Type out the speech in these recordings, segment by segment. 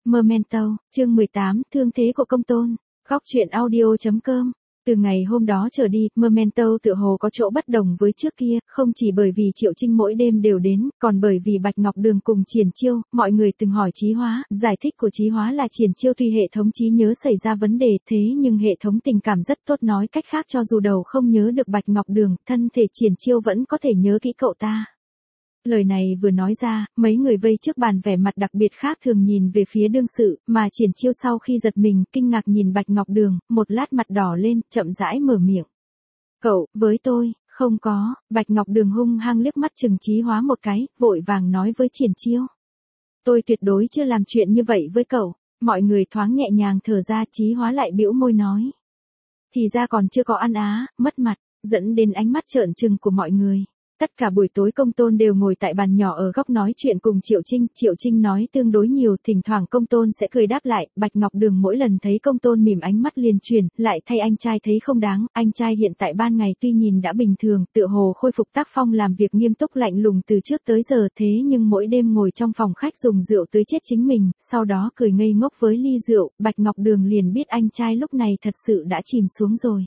Memento, chương 18, thương thế của công tôn. Góc truyện audio.com. Từ ngày hôm đó trở đi, Memento tựa hồ có chỗ bất đồng với trước kia, không chỉ bởi vì Triệu Trinh mỗi đêm đều đến, còn bởi vì Bạch Ngọc Đường cùng Triển Chiêu. Mọi người từng hỏi Chí Hóa, giải thích của Chí Hóa là Triển Chiêu tuy hệ thống trí nhớ xảy ra vấn đề, thế nhưng hệ thống tình cảm rất tốt, nói cách khác cho dù đầu không nhớ được Bạch Ngọc Đường, thân thể Triển Chiêu vẫn có thể nhớ kỹ cậu ta. Lời này vừa nói ra, mấy người vây trước bàn vẻ mặt đặc biệt khác thường nhìn về phía đương sự, mà Triển Chiêu sau khi giật mình, kinh ngạc nhìn Bạch Ngọc Đường, một lát mặt đỏ lên, chậm rãi mở miệng. Cậu, với tôi, không có. Bạch Ngọc Đường hung hăng liếc mắt chừng Chí Hóa một cái, vội vàng nói với Triển Chiêu. Tôi tuyệt đối chưa làm chuyện như vậy với cậu. Mọi người thoáng nhẹ nhàng thở ra, Chí Hóa lại bĩu môi nói. Thì ra còn chưa có ăn á, mất mặt, dẫn đến ánh mắt trợn trừng của mọi người. Tất cả buổi tối công tôn đều ngồi tại bàn nhỏ ở góc nói chuyện cùng Triệu Trinh nói tương đối nhiều, thỉnh thoảng công tôn sẽ cười đáp lại, Bạch Ngọc Đường mỗi lần thấy công tôn mỉm ánh mắt liền chuyển, lại thay anh trai thấy không đáng, anh trai hiện tại ban ngày tuy nhìn đã bình thường, tựa hồ khôi phục tác phong làm việc nghiêm túc lạnh lùng từ trước tới giờ, thế nhưng mỗi đêm ngồi trong phòng khách dùng rượu tưới chết chính mình, sau đó cười ngây ngốc với ly rượu, Bạch Ngọc Đường liền biết anh trai lúc này thật sự đã chìm xuống rồi.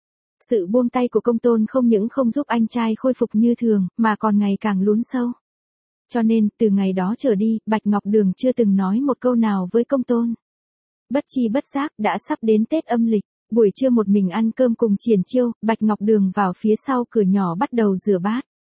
Sự buông tay của công tôn không những không giúp anh trai khôi phục như thường, mà còn ngày càng lún sâu. Cho nên, từ ngày đó trở đi, Bạch Ngọc Đường chưa từng nói một câu nào với công tôn. Bất chi bất giác, đã sắp đến Tết âm lịch, buổi trưa một mình ăn cơm cùng Triển Chiêu, Bạch Ngọc Đường vào phía sau cửa nhỏ bắt đầu rửa bát.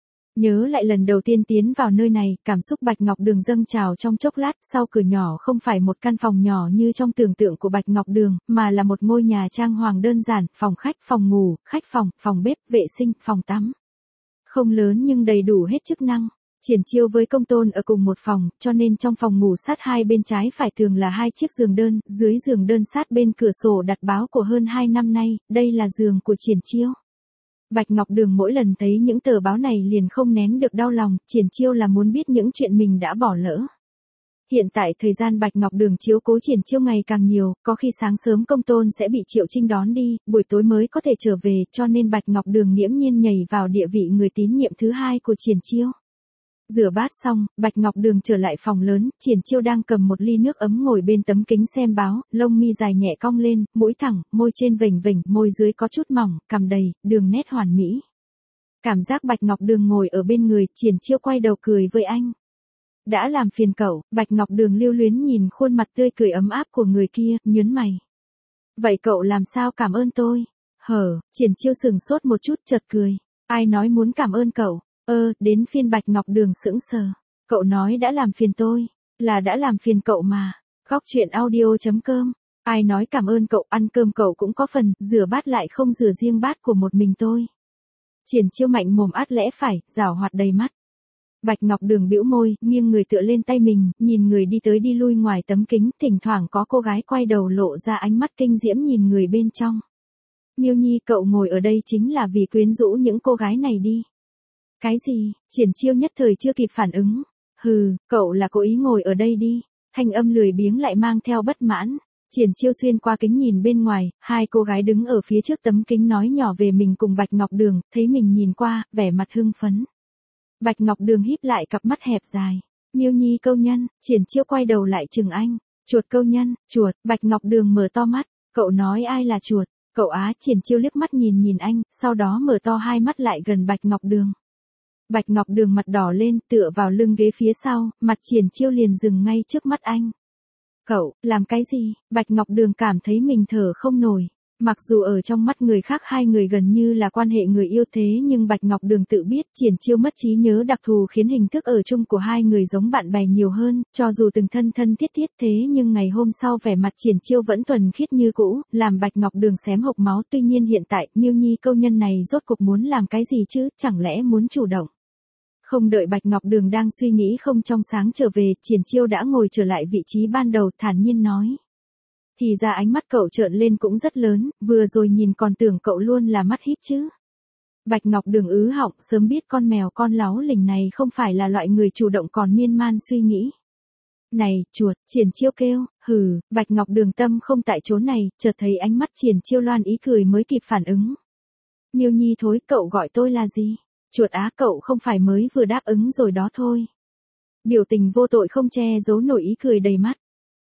Nhớ lại lần đầu tiên tiến vào nơi này, cảm xúc Bạch Ngọc Đường dâng trào trong chốc lát, sau cửa nhỏ không phải một căn phòng nhỏ như trong tưởng tượng của Bạch Ngọc Đường, mà là một ngôi nhà trang hoàng đơn giản, phòng khách, phòng ngủ, khách phòng, phòng bếp, vệ sinh, phòng tắm. Không lớn nhưng đầy đủ hết chức năng. Triển Chiêu với công tôn ở cùng một phòng, cho nên trong phòng ngủ sát hai bên trái phải thường là hai chiếc giường đơn, dưới giường đơn sát bên cửa sổ đặt báo của hơn 2 năm nay, đây là giường của Triển Chiêu. Bạch Ngọc Đường mỗi lần thấy những tờ báo này liền không nén được đau lòng, Triển Chiêu là muốn biết những chuyện mình đã bỏ lỡ. Hiện tại thời gian Bạch Ngọc Đường chiếu cố Triển Chiêu ngày càng nhiều, có khi sáng sớm công tôn sẽ bị Triệu Trinh đón đi, buổi tối mới có thể trở về, cho nên Bạch Ngọc Đường nghiễm nhiên nhảy vào địa vị người tín nhiệm thứ hai của Triển Chiêu. Rửa bát xong, Bạch Ngọc Đường trở lại phòng lớn, Triển Chiêu đang cầm một ly nước ấm ngồi bên tấm kính xem báo, lông mi dài nhẹ cong lên, mũi thẳng, môi trên vểnh vểnh, môi dưới có chút mỏng, cằm đầy, đường nét hoàn mỹ. Cảm giác Bạch Ngọc Đường ngồi ở bên người, Triển Chiêu quay đầu cười với anh. Đã làm phiền cậu, Bạch Ngọc Đường lưu luyến nhìn khuôn mặt tươi cười ấm áp của người kia, nhớn mày. Vậy cậu làm sao cảm ơn tôi? Triển Chiêu sừng sốt một chút chợt cười. Ai nói muốn cảm ơn cậu? Đến phiên Bạch Ngọc Đường sững sờ. Cậu nói đã làm phiền tôi, là đã làm phiền cậu mà. Góc truyện audio.com. Ai nói cảm ơn cậu, ăn cơm cậu cũng có phần, rửa bát lại không rửa riêng bát của một mình tôi. Triển Chiêu mạnh mồm át lẽ phải, giảo hoạt đầy mắt. Bạch Ngọc Đường bĩu môi, nghiêng người tựa lên tay mình, nhìn người đi tới đi lui ngoài tấm kính, thỉnh thoảng có cô gái quay đầu lộ ra ánh mắt kinh diễm nhìn người bên trong. Miêu Nhi, cậu ngồi ở đây chính là vì quyến rũ những cô gái này đi. Cái gì? Triển Chiêu nhất thời chưa kịp phản ứng. Cậu là cố ý ngồi ở đây đi. Thanh âm lười biếng lại mang theo bất mãn. Triển Chiêu xuyên qua kính nhìn bên ngoài, hai cô gái đứng ở phía trước tấm kính nói nhỏ về mình cùng Bạch Ngọc Đường, thấy mình nhìn qua, vẻ mặt hưng phấn. Bạch Ngọc Đường híp lại cặp mắt hẹp dài. Miêu Nhi câu nhân, Triển Chiêu quay đầu lại chừng anh. Chuột câu nhân, chuột, Bạch Ngọc Đường mở to mắt. Cậu nói ai là chuột? Cậu á, Triển Chiêu liếc mắt nhìn anh, sau đó mở to hai mắt lại gần Bạch Ngọc Đường. Bạch Ngọc Đường mặt đỏ lên, tựa vào lưng ghế phía sau, mặt Triển Chiêu liền dừng ngay trước mắt anh. Cậu, làm cái gì? Bạch Ngọc Đường cảm thấy mình thở không nổi. Mặc dù ở trong mắt người khác hai người gần như là quan hệ người yêu thế nhưng Bạch Ngọc Đường tự biết Triển Chiêu mất trí nhớ đặc thù khiến hình thức ở chung của hai người giống bạn bè nhiều hơn, cho dù từng thân thiết thế nhưng ngày hôm sau vẻ mặt Triển Chiêu vẫn thuần khiết như cũ, làm Bạch Ngọc Đường xém hộc máu. Tuy nhiên hiện tại, Miêu Nhi câu nhân này rốt cuộc muốn làm cái gì chứ, chẳng lẽ muốn chủ động? Không đợi Bạch Ngọc Đường đang suy nghĩ không trong sáng trở về, Triển Chiêu đã ngồi trở lại vị trí ban đầu, thản nhiên nói. Thì ra ánh mắt cậu trợn lên cũng rất lớn, vừa rồi nhìn còn tưởng cậu luôn là mắt híp chứ. Bạch Ngọc Đường ứ họng, sớm biết con mèo con láu lình này không phải là loại người chủ động còn miên man suy nghĩ. Này, chuột, Triển Chiêu kêu, Bạch Ngọc Đường tâm không tại chỗ này, chợt thấy ánh mắt Triển Chiêu loan ý cười mới kịp phản ứng. Miêu Nhi thối, cậu gọi tôi là gì? Chuột á, cậu không phải mới vừa đáp ứng rồi đó thôi. Biểu tình vô tội không che giấu nổi ý cười đầy mắt.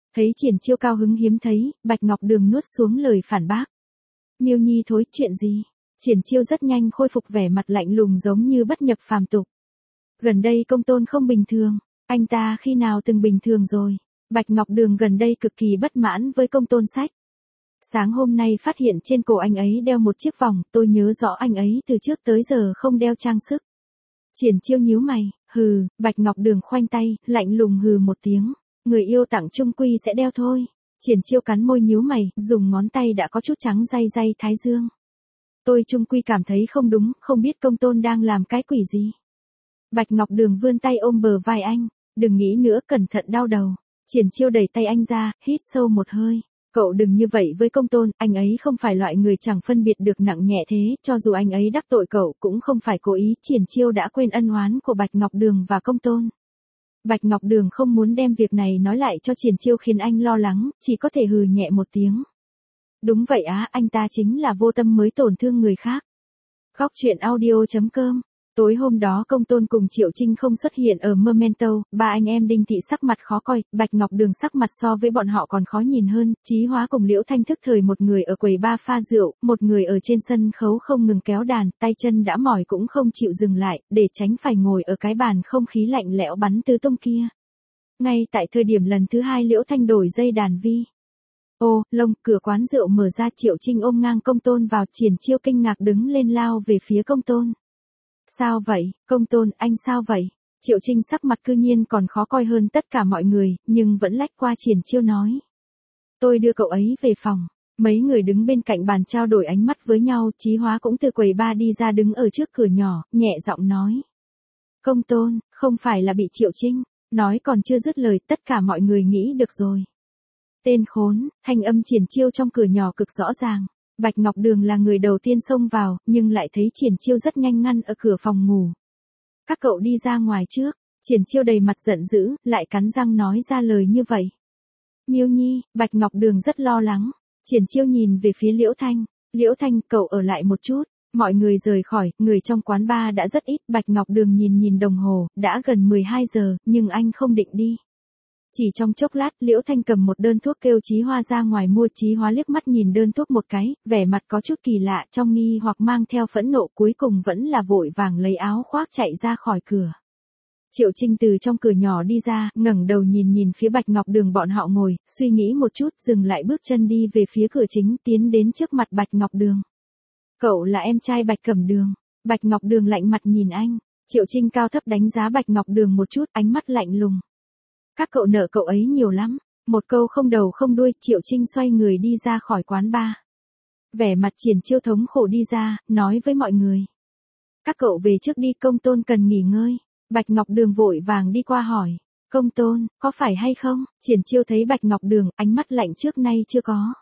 Thấy Triển Chiêu cao hứng hiếm thấy, Bạch Ngọc Đường nuốt xuống lời phản bác. Miêu Nhi thối, chuyện gì? Triển Chiêu rất nhanh khôi phục vẻ mặt lạnh lùng giống như bất nhập phàm tục. Gần đây Công Tôn không bình thường, anh ta khi nào từng bình thường rồi? Bạch Ngọc Đường gần đây cực kỳ bất mãn với Công Tôn Sách. Sáng hôm nay phát hiện trên cổ anh ấy đeo một chiếc vòng, tôi nhớ rõ anh ấy từ trước tới giờ không đeo trang sức. Triển Chiêu nhíu mày, hừ, Bạch Ngọc Đường khoanh tay, lạnh lùng hừ một tiếng, người yêu tặng chung quy sẽ đeo thôi. Triển Chiêu cắn môi nhíu mày, dùng ngón tay đã có chút trắng day day thái dương. Tôi chung quy cảm thấy không đúng, không biết Công Tôn đang làm cái quỷ gì. Bạch Ngọc Đường vươn tay ôm bờ vai anh, đừng nghĩ nữa, cẩn thận đau đầu. Triển Chiêu đẩy tay anh ra, hít sâu một hơi. Cậu đừng như vậy với Công Tôn, anh ấy không phải loại người chẳng phân biệt được nặng nhẹ thế, cho dù anh ấy đắc tội cậu cũng không phải cố ý. Triển Chiêu đã quên ân oán của Bạch Ngọc Đường và Công Tôn. Bạch Ngọc Đường không muốn đem việc này nói lại cho Triển Chiêu khiến anh lo lắng, chỉ có thể hừ nhẹ một tiếng. Đúng vậy á, anh ta chính là vô tâm mới tổn thương người khác. Góc truyện audio.com. Tối hôm đó Công Tôn cùng Triệu Trinh không xuất hiện ở Memento, ba anh em Đinh Thị sắc mặt khó coi, Bạch Ngọc Đường sắc mặt so với bọn họ còn khó nhìn hơn, Chí Hóa cùng Liễu Thanh thức thời một người ở quầy bar pha rượu, một người ở trên sân khấu không ngừng kéo đàn, tay chân đã mỏi cũng không chịu dừng lại, để tránh phải ngồi ở cái bàn không khí lạnh lẽo bắn tứ tung kia. Ngay tại thời điểm lần thứ hai Liễu Thanh đổi dây đàn vi. Ô, lông, cửa quán rượu mở ra, Triệu Trinh ôm ngang Công Tôn vào, Triển Chiêu kinh ngạc đứng lên lao về phía Công Tôn. Sao vậy, Công Tôn, anh sao vậy? Triệu Trinh sắc mặt cư nhiên còn khó coi hơn tất cả mọi người, nhưng vẫn lách qua Triển Chiêu nói. Tôi đưa cậu ấy về phòng. Mấy người đứng bên cạnh bàn trao đổi ánh mắt với nhau, Chí Hóa cũng từ quầy bar đi ra đứng ở trước cửa nhỏ, nhẹ giọng nói. Công Tôn, không phải là bị Triệu Trinh. Nói còn chưa dứt lời, tất cả mọi người nghĩ được rồi. Tên khốn, thanh âm Triển Chiêu trong cửa nhỏ cực rõ ràng. Bạch Ngọc Đường là người đầu tiên xông vào, nhưng lại thấy Triển Chiêu rất nhanh ngăn ở cửa phòng ngủ. Các cậu đi ra ngoài trước. Triển Chiêu đầy mặt giận dữ, lại cắn răng nói ra lời như vậy. Miêu Nhi, Bạch Ngọc Đường rất lo lắng. Triển Chiêu nhìn về phía Liễu Thanh. Liễu Thanh, cậu ở lại một chút. Mọi người rời khỏi, người trong quán bar đã rất ít. Bạch Ngọc Đường nhìn đồng hồ, đã gần 12 giờ, nhưng anh không định đi. Chỉ trong chốc lát, Liễu Thanh cầm một đơn thuốc kêu Chí Hóa ra ngoài mua. Chí Hóa liếc mắt nhìn đơn thuốc một cái, vẻ mặt có chút kỳ lạ, trong nghi hoặc mang theo phẫn nộ, cuối cùng vẫn là vội vàng lấy áo khoác chạy ra khỏi cửa. Triệu Trinh từ trong cửa nhỏ đi ra, ngẩng đầu nhìn phía Bạch Ngọc Đường bọn họ ngồi, suy nghĩ một chút, dừng lại bước chân đi về phía cửa chính, tiến đến trước mặt Bạch Ngọc Đường. Cậu là em trai Bạch Cẩm Đường. Bạch Ngọc Đường lạnh mặt nhìn anh. Triệu Trinh cao thấp đánh giá Bạch Ngọc Đường một chút, ánh mắt lạnh lùng. Các cậu nợ cậu ấy nhiều lắm. Một câu không đầu không đuôi, Triệu Trinh xoay người đi ra khỏi quán bar. Vẻ mặt Triển Chiêu thống khổ đi ra, nói với mọi người. Các cậu về trước đi, Công Tôn cần nghỉ ngơi. Bạch Ngọc Đường vội vàng đi qua hỏi. Công Tôn, có phải hay không? Triển Chiêu thấy Bạch Ngọc Đường, ánh mắt lạnh trước nay chưa có.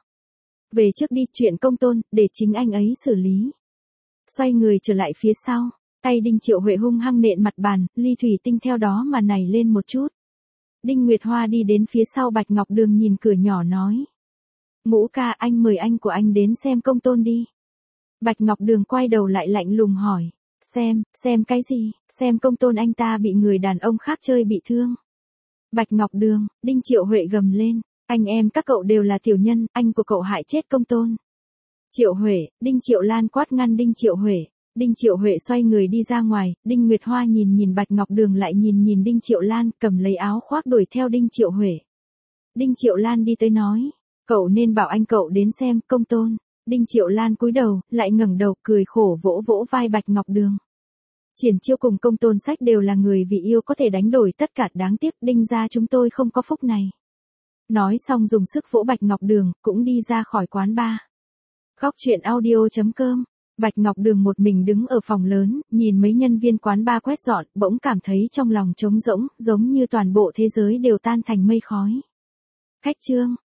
Về trước đi, chuyện Công Tôn, để chính anh ấy xử lý. Xoay người trở lại phía sau, tay Đinh Triệu Huệ hung hăng nện mặt bàn, ly thủy tinh theo đó mà nảy lên một chút. Đinh Nguyệt Hoa đi đến phía sau Bạch Ngọc Đường nhìn cửa nhỏ nói. Ngũ ca, anh mời anh của anh đến xem Công Tôn đi. Bạch Ngọc Đường quay đầu lại lạnh lùng hỏi. Xem cái gì? Xem Công Tôn anh ta bị người đàn ông khác chơi bị thương. Bạch Ngọc Đường, Đinh Triệu Huệ gầm lên. Anh em các cậu đều là tiểu nhân, anh của cậu hại chết Công Tôn. Triệu Huệ, Đinh Triệu Lan quát ngăn Đinh Triệu Huệ. Đinh Triệu Huệ xoay người đi ra ngoài, Đinh Nguyệt Hoa nhìn Bạch Ngọc Đường lại nhìn Đinh Triệu Lan, cầm lấy áo khoác đuổi theo Đinh Triệu Huệ. Đinh Triệu Lan đi tới nói, cậu nên bảo anh cậu đến xem Công Tôn. Đinh Triệu Lan cúi đầu, lại ngẩng đầu cười khổ vỗ vai Bạch Ngọc Đường. Triển Chiêu cùng Công Tôn Sách đều là người vì yêu có thể đánh đổi tất cả, đáng tiếc Đinh gia chúng tôi không có phúc này. Nói xong dùng sức vỗ Bạch Ngọc Đường, cũng đi ra khỏi quán bar. Góc truyện audio.com. Bạch Ngọc Đường một mình đứng ở phòng lớn, nhìn mấy nhân viên quán bar quét dọn, bỗng cảm thấy trong lòng trống rỗng, giống như toàn bộ thế giới đều tan thành mây khói. Khách trương,